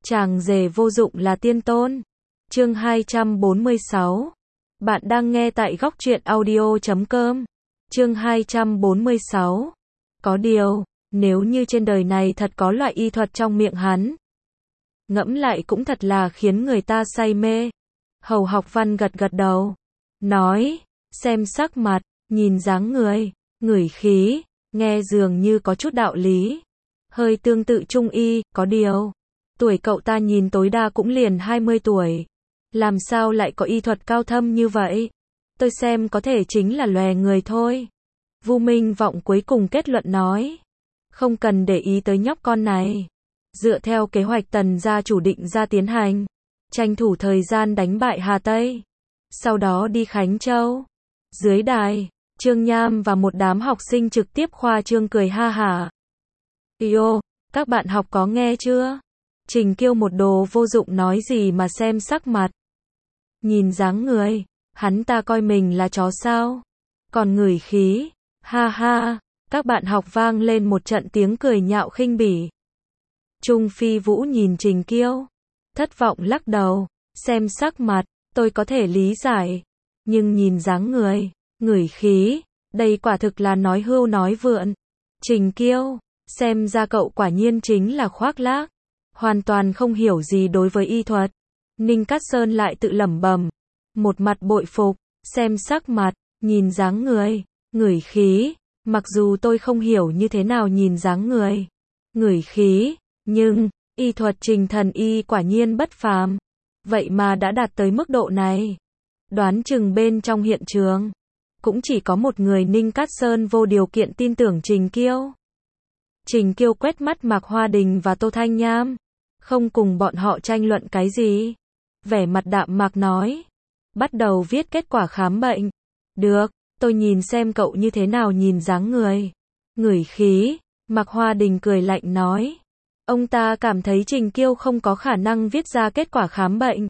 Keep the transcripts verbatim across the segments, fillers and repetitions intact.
Chàng rể vô dụng là tiên tôn. Chương hai trăm bốn mươi sáu. Bạn đang nghe tại góc truyện audio chấm com. Chương hai trăm bốn mươi sáu. Có điều, nếu như trên đời này thật có loại y thuật trong miệng hắn, ngẫm lại cũng thật là khiến người ta say mê. Hầu Học Văn gật gật đầu, nói, xem sắc mặt, nhìn dáng người, ngửi khí, nghe dường như có chút đạo lý. Hơi tương tự trung y, có điều, tuổi cậu ta nhìn tối đa cũng liền hai mươi tuổi. Làm sao lại có y thuật cao thâm như vậy? Tôi xem có thể chính là lòe người thôi. Vu Minh Vọng cuối cùng kết luận nói. Không cần để ý tới nhóc con này. Dựa theo kế hoạch Tần gia chủ định ra tiến hành. Tranh thủ thời gian đánh bại Hà Tây. Sau đó đi Khánh Châu. Dưới đài, Trương Nham và một đám học sinh trực tiếp khoa trương cười ha hả. Yo, các bạn học có nghe chưa? Trình Kiêu một đồ vô dụng nói gì mà xem sắc mặt. Nhìn dáng người, hắn ta coi mình là chó sao? Còn ngửi khí, ha ha, các bạn học vang lên một trận tiếng cười nhạo khinh bỉ. Trung Phi Vũ nhìn Trình Kiêu, thất vọng lắc đầu, xem sắc mặt, tôi có thể lý giải, nhưng nhìn dáng người, ngửi khí, đây quả thực là nói hưu nói vượn. Trình Kiêu, xem ra cậu quả nhiên chính là khoác lác, hoàn toàn không hiểu gì đối với y thuật. Ninh Cát Sơn lại tự lẩm bẩm, một mặt bội phục, xem sắc mặt, nhìn dáng người, ngửi khí, mặc dù tôi không hiểu như thế nào nhìn dáng người, ngửi khí, nhưng, y thuật Trình thần y quả nhiên bất phàm, vậy mà đã đạt tới mức độ này. Đoán chừng bên trong hiện trường, cũng chỉ có một người Ninh Cát Sơn vô điều kiện tin tưởng Trình Kiêu. Trình Kiêu quét mắt Mạc Hoa Đình và Tô Thanh Nham, không cùng bọn họ tranh luận cái gì. Vẻ mặt đạm mạc nói, bắt đầu viết kết quả khám bệnh. Được, tôi nhìn xem cậu như thế nào nhìn dáng người, ngửi khí. Mạc Hoa Đình cười lạnh nói, ông ta cảm thấy Trình Kiêu không có khả năng viết ra kết quả khám bệnh.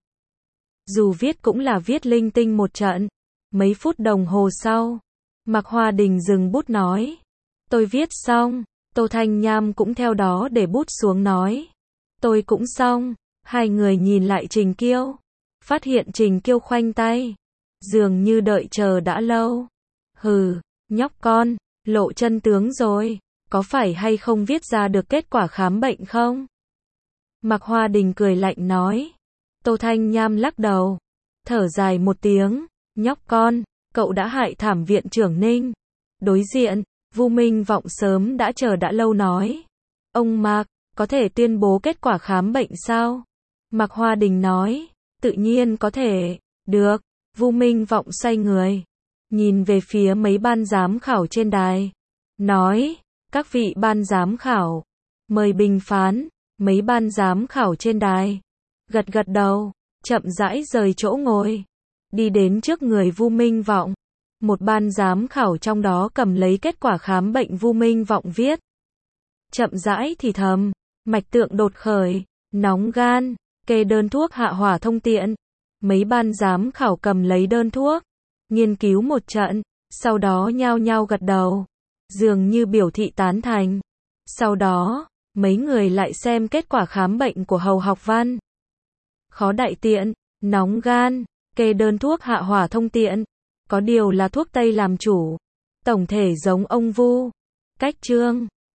Dù viết cũng là viết linh tinh một trận. Mấy phút đồng hồ sau, Mạc Hoa Đình dừng bút nói, tôi viết xong. Tô Thanh Nham cũng theo đó để bút xuống nói, tôi cũng xong. Hai người nhìn lại Trình Kiêu, phát hiện Trình Kiêu khoanh tay, dường như đợi chờ đã lâu. Hừ, nhóc con, lộ chân tướng rồi, có phải hay không viết ra được kết quả khám bệnh không? Mạc Hoa Đình cười lạnh nói. Tô Thanh Nham lắc đầu, thở dài một tiếng, nhóc con, cậu đã hại thảm viện trưởng Ninh. Đối diện, Vu Minh Vọng sớm đã chờ đã lâu nói, ông Mạc, có thể tuyên bố kết quả khám bệnh sao? Mạc Hoa Đình nói, tự nhiên có thể. Được. Vu Minh Vọng xoay người, nhìn về phía mấy ban giám khảo trên đài, nói, các vị ban giám khảo, mời bình phán. Mấy ban giám khảo trên đài gật gật đầu, chậm rãi rời chỗ ngồi, đi đến trước người Vu Minh Vọng. Một ban giám khảo trong đó cầm lấy kết quả khám bệnh Vu Minh Vọng viết, chậm rãi thì thầm, mạch tượng đột khởi, nóng gan, kê đơn thuốc hạ hỏa thông tiện. Mấy ban giám khảo cầm lấy đơn thuốc, nghiên cứu một trận, sau đó nhao nhao gật đầu, dường như biểu thị tán thành. Sau đó, mấy người lại xem kết quả khám bệnh của Hầu Học Văn. Khó đại tiện, nóng gan, kê đơn thuốc hạ hỏa thông tiện, có điều là thuốc tây làm chủ, tổng thể giống ông Vu. Cách chương